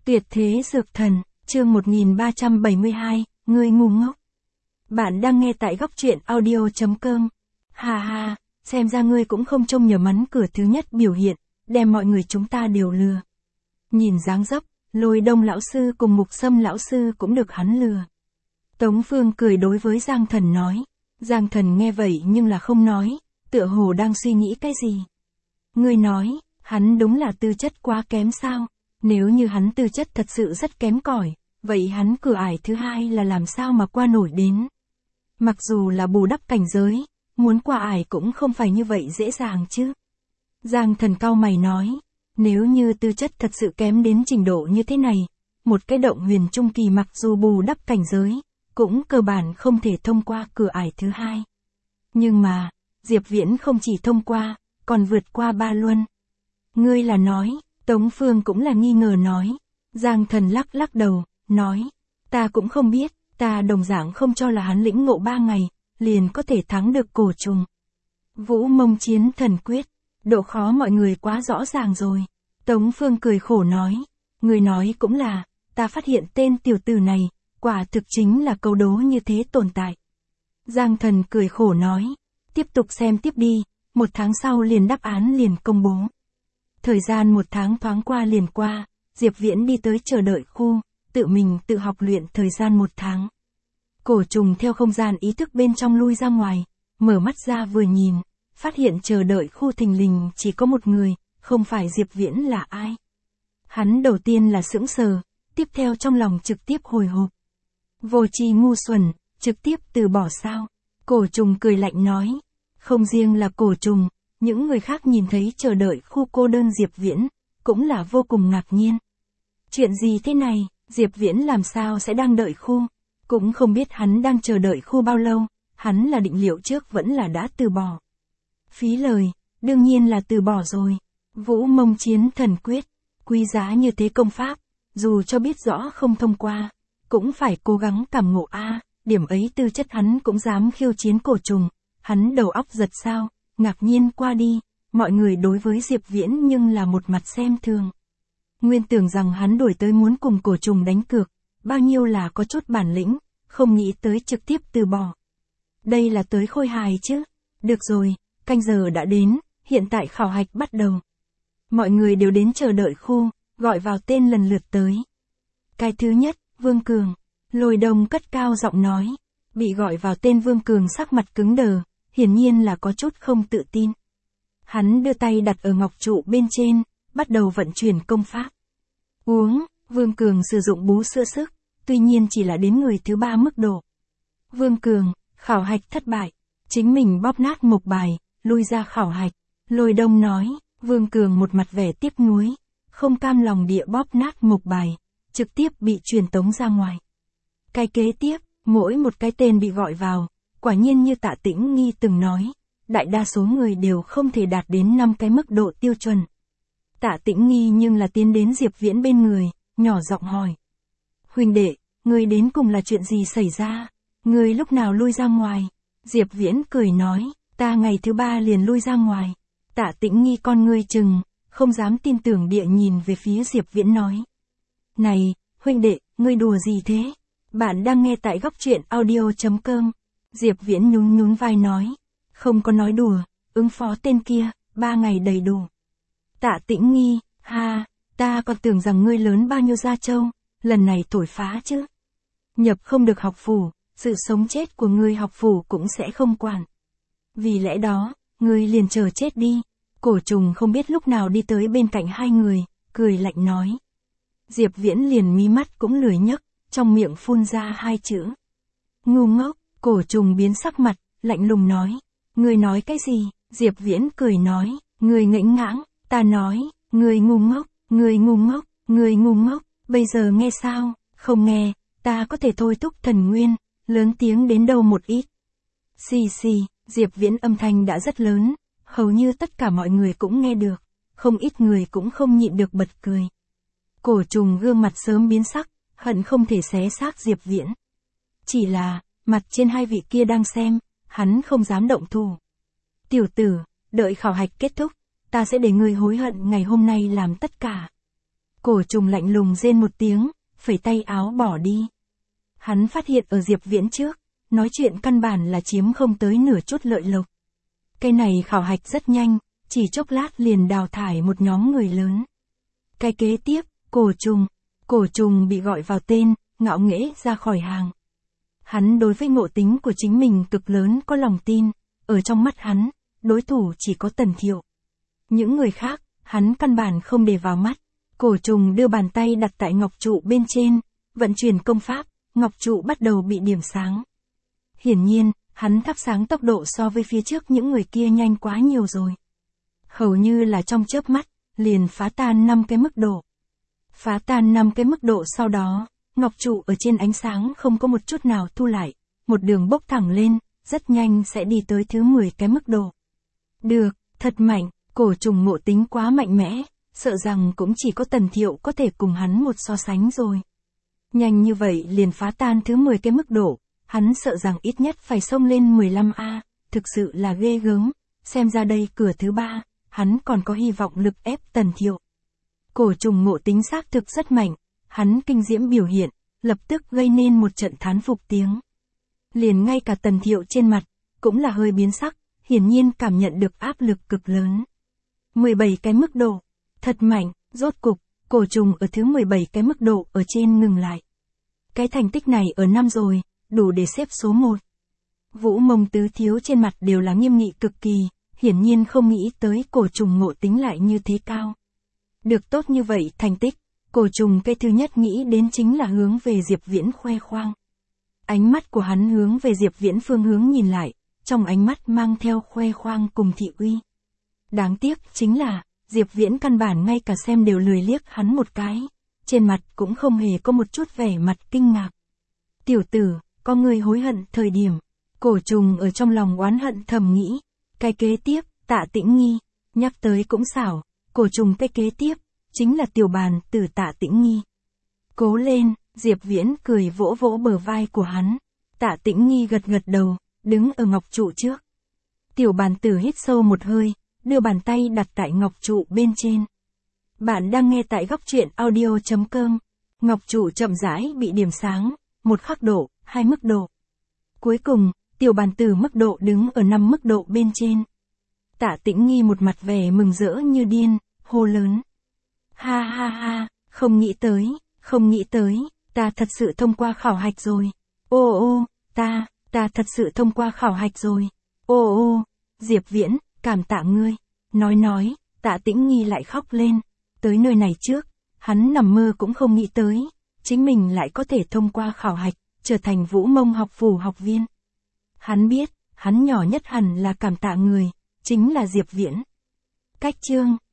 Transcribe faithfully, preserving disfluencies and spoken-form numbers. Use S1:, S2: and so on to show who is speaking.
S1: Tuyệt thế dược thần, chương một nghìn ba trăm bảy mươi hai, ngươi ngu ngốc. Bạn đang nghe tại góc truyện audio chấm com. Hà hà, xem ra ngươi cũng không trông nhờ mắn cửa thứ nhất biểu hiện, đem mọi người chúng ta đều lừa. Nhìn dáng dấp, Lôi Đông lão sư cùng Mục Sâm lão sư cũng được hắn lừa. Tống Phương cười đối với Giang Thần nói. Giang Thần nghe vậy nhưng là không nói, tựa hồ đang suy nghĩ cái gì. Ngươi nói, hắn đúng là tư chất quá kém sao? Nếu như hắn tư chất thật sự rất kém cỏi, vậy hắn cửa ải thứ hai là làm sao mà qua nổi đến? Mặc dù là bù đắp cảnh giới, muốn qua ải cũng không phải như vậy dễ dàng chứ. Giang Thần cau mày nói, nếu như tư chất thật sự kém đến trình độ như thế này, một cái động huyền trung kỳ mặc dù bù đắp cảnh giới, cũng cơ bản không thể thông qua cửa ải thứ hai. Nhưng mà, Diệp Viễn không chỉ thông qua, còn vượt qua ba luân. Ngươi là nói, Tống Phương cũng là nghi ngờ nói. Giang Thần lắc lắc đầu, nói, ta cũng không biết, ta đồng dạng không cho là hắn lĩnh ngộ ba ngày, liền có thể thắng được cổ trùng. Vũ Mông Chiến Thần Quyết, độ khó mọi người quá rõ ràng rồi. Tống Phương cười khổ nói, người nói cũng là, ta phát hiện tên tiểu tử này, quả thực chính là câu đố như thế tồn tại. Giang Thần cười khổ nói, tiếp tục xem tiếp đi, một tháng sau liền đáp án liền công bố. Thời gian một tháng thoáng qua liền qua, Diệp Viễn đi tới chờ đợi khu, tự mình tự học luyện thời gian một tháng. Cổ trùng theo không gian ý thức bên trong lui ra ngoài, mở mắt ra vừa nhìn, phát hiện chờ đợi khu thình lình chỉ có một người, không phải Diệp Viễn là ai. Hắn đầu tiên là sững sờ, tiếp theo trong lòng trực tiếp hồi hộp. Vô tri ngu xuẩn, trực tiếp từ bỏ sao? Cổ trùng cười lạnh nói, không riêng là cổ trùng, những người khác nhìn thấy chờ đợi khu cô đơn Diệp Viễn, cũng là vô cùng ngạc nhiên. Chuyện gì thế này, Diệp Viễn làm sao sẽ đang đợi khu, cũng không biết hắn đang chờ đợi khu bao lâu, hắn là định liệu trước vẫn là đã từ bỏ. Phí lời, đương nhiên là từ bỏ rồi. Vũ Mông Chiến Thần Quyết, quý giá như thế công pháp, dù cho biết rõ không thông qua, cũng phải cố gắng cảm ngộ a, điểm ấy tư chất hắn cũng dám khiêu chiến cổ trùng, hắn đầu óc giật sao, ngạc nhiên qua đi, mọi người đối với Diệp Viễn nhưng là một mặt xem thường. Nguyên tưởng rằng hắn đuổi tới muốn cùng cổ trùng đánh cược, bao nhiêu là có chút bản lĩnh, không nghĩ tới trực tiếp từ bỏ. Đây là tới khôi hài chứ. Được rồi, canh giờ đã đến, hiện tại khảo hạch bắt đầu. Mọi người đều đến chờ đợi khu, gọi vào tên lần lượt tới. Cái thứ nhất, Vương Cường. Lôi Đông cất cao giọng nói. Bị gọi vào tên Vương Cường sắc mặt cứng đờ, hiển nhiên là có chút không tự tin. Hắn đưa tay đặt ở ngọc trụ bên trên, bắt đầu vận chuyển công pháp. Uống, Vương Cường sử dụng bú sữa sức, tuy nhiên chỉ là đến người thứ ba mức độ. Vương Cường, khảo hạch thất bại, chính mình bóp nát mộc bài, lui ra khảo hạch. Lôi Đông nói, Vương Cường một mặt vẻ tiếc nuối, không cam lòng địa bóp nát mộc bài, trực tiếp bị truyền tống ra ngoài. Cái kế tiếp, mỗi một cái tên bị gọi vào, quả nhiên như Tạ Tĩnh Nghi từng nói, đại đa số người đều không thể đạt đến năm cái mức độ tiêu chuẩn. Tạ Tĩnh Nghi nhưng là tiến đến Diệp Viễn bên người, nhỏ giọng hỏi. Huynh đệ, ngươi đến cùng là chuyện gì xảy ra? Ngươi lúc nào lui ra ngoài? Diệp Viễn cười nói, ta ngày thứ ba liền lui ra ngoài. Tạ Tĩnh Nghi con ngươi chừng, không dám tin tưởng địa nhìn về phía Diệp Viễn nói. Này, huynh đệ, ngươi đùa gì thế? Bạn đang nghe tại góc truyện audio chấm com. Diệp Viễn nhún nhún vai nói. Không có nói đùa, ứng phó tên kia, ba ngày đầy đủ. Tạ Tĩnh Nghi, ha, ta còn tưởng rằng ngươi lớn bao nhiêu gia châu, lần này thổi phá chứ. Nhập không được học phủ, sự sống chết của ngươi học phủ cũng sẽ không quản. Vì lẽ đó, ngươi liền chờ chết đi. Cổ trùng không biết lúc nào đi tới bên cạnh hai người, cười lạnh nói. Diệp Viễn liền mí mắt cũng lười nhấc, trong miệng phun ra hai chữ. Ngu ngốc, cổ trùng biến sắc mặt, lạnh lùng nói. Ngươi nói cái gì? Diệp Viễn cười nói, ngươi ngẫnh ngãng, ta nói, ngươi ngu ngốc, ngươi ngu ngốc, ngươi ngu ngốc, bây giờ nghe sao? Không nghe, ta có thể thôi thúc thần nguyên, lớn tiếng đến đâu một ít. Xì xì, Diệp Viễn âm thanh đã rất lớn, hầu như tất cả mọi người cũng nghe được, không ít người cũng không nhịn được bật cười. Cổ trùng gương mặt sớm biến sắc, hận không thể xé xác Diệp Viễn. Chỉ là, mặt trên hai vị kia đang xem, hắn không dám động thủ. Tiểu tử, đợi khảo hạch kết thúc, ta sẽ để ngươi hối hận ngày hôm nay làm tất cả. Cổ trùng lạnh lùng rên một tiếng, phẩy tay áo bỏ đi. Hắn phát hiện ở Diệp Viễn trước, nói chuyện căn bản là chiếm không tới nửa chút lợi lộc. Cái này khảo hạch rất nhanh, chỉ chốc lát liền đào thải một nhóm người lớn. Cái kế tiếp, cổ trùng. Cổ trùng bị gọi vào tên, ngạo nghễ ra khỏi hàng. Hắn đối với ngộ tính của chính mình cực lớn có lòng tin, ở trong mắt hắn, đối thủ chỉ có Tần Thiệu. Những người khác, hắn căn bản không để vào mắt. Cổ trùng đưa bàn tay đặt tại ngọc trụ bên trên, vận chuyển công pháp, ngọc trụ bắt đầu bị điểm sáng. Hiển nhiên, hắn thắp sáng tốc độ so với phía trước những người kia nhanh quá nhiều rồi. Hầu như là trong chớp mắt, liền phá tan năm cái mức độ. Phá tan năm cái mức độ sau đó, ngọc trụ ở trên ánh sáng không có một chút nào thu lại, một đường bốc thẳng lên, rất nhanh sẽ đi tới thứ mười cái mức độ. Được, thật mạnh, cổ trùng ngộ tính quá mạnh mẽ, sợ rằng cũng chỉ có Tần Thiệu có thể cùng hắn một so sánh rồi. Nhanh như vậy liền phá tan thứ mười cái mức độ, hắn sợ rằng ít nhất phải xông lên mười lăm A, thực sự là ghê gớm, xem ra đây cửa thứ ba, hắn còn có hy vọng lực ép Tần Thiệu. Cổ trùng ngộ tính xác thực rất mạnh, hắn kinh diễm biểu hiện, lập tức gây nên một trận thán phục tiếng. Liền ngay cả Tần Thiệu trên mặt, cũng là hơi biến sắc, hiển nhiên cảm nhận được áp lực cực lớn. mười bảy cái mức độ, thật mạnh, rốt cục, cổ trùng ở thứ mười bảy cái mức độ ở trên ngừng lại. Cái thành tích này ở năm rồi, đủ để xếp số một. Vũ Mông tứ thiếu trên mặt đều là nghiêm nghị cực kỳ, hiển nhiên không nghĩ tới cổ trùng ngộ tính lại như thế cao. Được tốt như vậy thành tích, cổ trùng cái thứ nhất nghĩ đến chính là hướng về Diệp Viễn khoe khoang. Ánh mắt của hắn hướng về Diệp Viễn phương hướng nhìn lại, trong ánh mắt mang theo khoe khoang cùng thị uy. Đáng tiếc chính là, Diệp Viễn căn bản ngay cả xem đều lười liếc hắn một cái, trên mặt cũng không hề có một chút vẻ mặt kinh ngạc. Tiểu tử, có người hối hận thời điểm, cổ trùng ở trong lòng oán hận thầm nghĩ, cái kế tiếp, Tạ Tĩnh Nghi, nhắc tới cũng xảo, cổ trùng cái kế tiếp, chính là tiểu bàn tử Tạ Tĩnh Nghi. Cố lên, Diệp Viễn cười vỗ vỗ bờ vai của hắn, Tạ Tĩnh Nghi gật gật đầu, đứng ở ngọc trụ trước. Tiểu bàn tử hít sâu một hơi, đưa bàn tay đặt tại ngọc trụ bên trên. Bạn đang nghe tại góc truyện audio chấm com. Ngọc trụ chậm rãi bị điểm sáng, một khắc độ, hai mức độ. Cuối cùng, tiểu bàn tử mức độ đứng ở năm mức độ bên trên. Tạ Tĩnh Nghi một mặt vẻ mừng rỡ như điên, hô lớn. Ha ha ha, không nghĩ tới, không nghĩ tới, ta thật sự thông qua khảo hạch rồi. Ô ô, ta, ta thật sự thông qua khảo hạch rồi. Ô ô, Diệp Viễn, cảm tạ ngươi. Nói nói, Tạ Tĩnh Nghi lại khóc lên. Tới nơi này trước, hắn nằm mơ cũng không nghĩ tới, chính mình lại có thể thông qua khảo hạch, trở thành Vũ Mông học phủ học viên. Hắn biết, hắn nhỏ nhất hẳn là cảm tạ người, chính là Diệp Viễn. Cách chương